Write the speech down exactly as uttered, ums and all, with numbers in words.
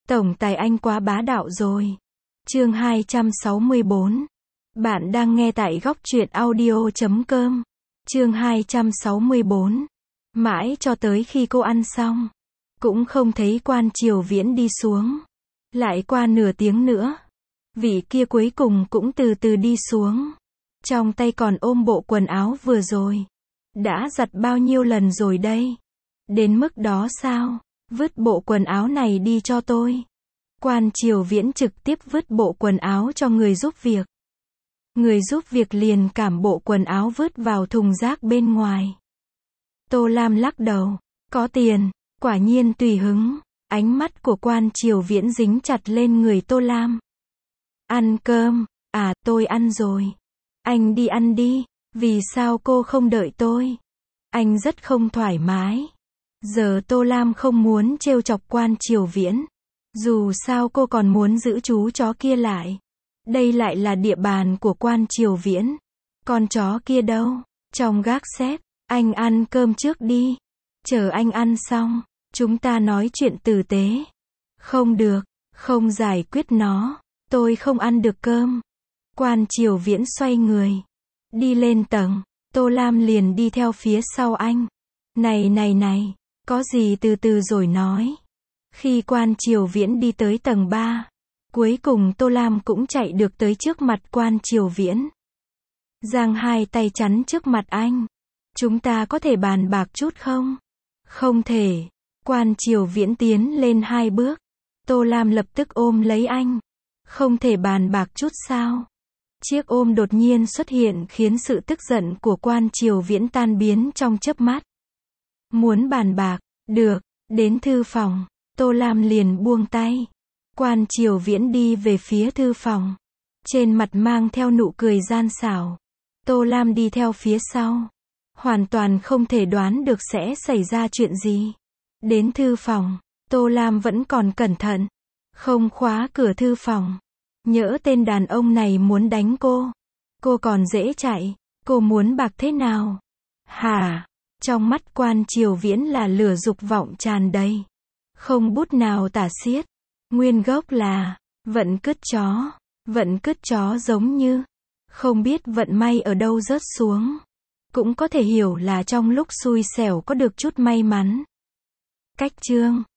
Tổng tài anh quá bá đạo rồi. Chương hai trăm sáu mươi bốn. Bạn đang nghe tại góc truyện audio chấm com. Chương hai trăm sáu mươi bốn. Mãi cho tới khi cô ăn xong, cũng không thấy Quan Triều Viễn đi xuống. Lại qua nửa tiếng nữa, vị kia cuối cùng cũng từ từ đi xuống. Trong tay còn ôm bộ quần áo vừa rồi. Đã giặt bao nhiêu lần rồi đây? Đến mức đó sao? Vứt bộ quần áo này đi cho tôi. Quan Triều Viễn trực tiếp vứt bộ quần áo cho người giúp việc. Người giúp việc liền cảm bộ quần áo vứt vào thùng rác bên ngoài. Tô Lam lắc đầu. Có tiền, quả nhiên tùy hứng. Ánh mắt của Quan Triều Viễn dính chặt lên người Tô Lam. Ăn cơm, à tôi ăn rồi. Anh đi ăn đi, vì sao cô không đợi tôi? Anh rất không thoải mái. Giờ Tô Lam không muốn trêu chọc Quan Triều Viễn. Dù sao cô còn muốn giữ chú chó kia lại. Đây lại là địa bàn của Quan Triều Viễn. Con chó kia đâu? Trong gác xếp. Anh ăn cơm trước đi. Chờ anh ăn xong, chúng ta nói chuyện tử tế. Không được, không giải quyết nó. Tôi không ăn được cơm. Quan Triều Viễn xoay người. Đi lên tầng. Tô Lam liền đi theo phía sau anh. Này này này, có gì từ từ rồi nói. Khi Quan Triều Viễn đi tới tầng ba, cuối cùng Tô Lam cũng chạy được tới trước mặt Quan Triều Viễn. Giang hai tay chắn trước mặt anh. Chúng ta có thể bàn bạc chút không? Không thể. Quan Triều Viễn tiến lên hai bước. Tô Lam lập tức ôm lấy anh. Không thể bàn bạc chút sao? Chiếc ôm đột nhiên xuất hiện khiến sự tức giận của Quan Triều Viễn tan biến trong chớp mắt. Muốn bàn bạc, được, đến thư phòng. Tô Lam liền buông tay. Quan Triều Viễn đi về phía thư phòng. Trên mặt mang theo nụ cười gian xảo. Tô Lam đi theo phía sau. Hoàn toàn không thể đoán được sẽ xảy ra chuyện gì. Đến thư phòng, Tô Lam vẫn còn cẩn thận. Không khóa cửa thư phòng. Nhỡ tên đàn ông này muốn đánh cô. Cô còn dễ chạy. Cô muốn bạc thế nào? Hả? Trong mắt Quan Triều Viễn là lửa dục vọng tràn đầy. Không bút nào tả xiết. Nguyên gốc là vận cứt chó. Vận cứt chó giống như không biết vận may ở đâu rớt xuống. Cũng có thể hiểu là trong lúc xui xẻo có được chút may mắn. Cách chương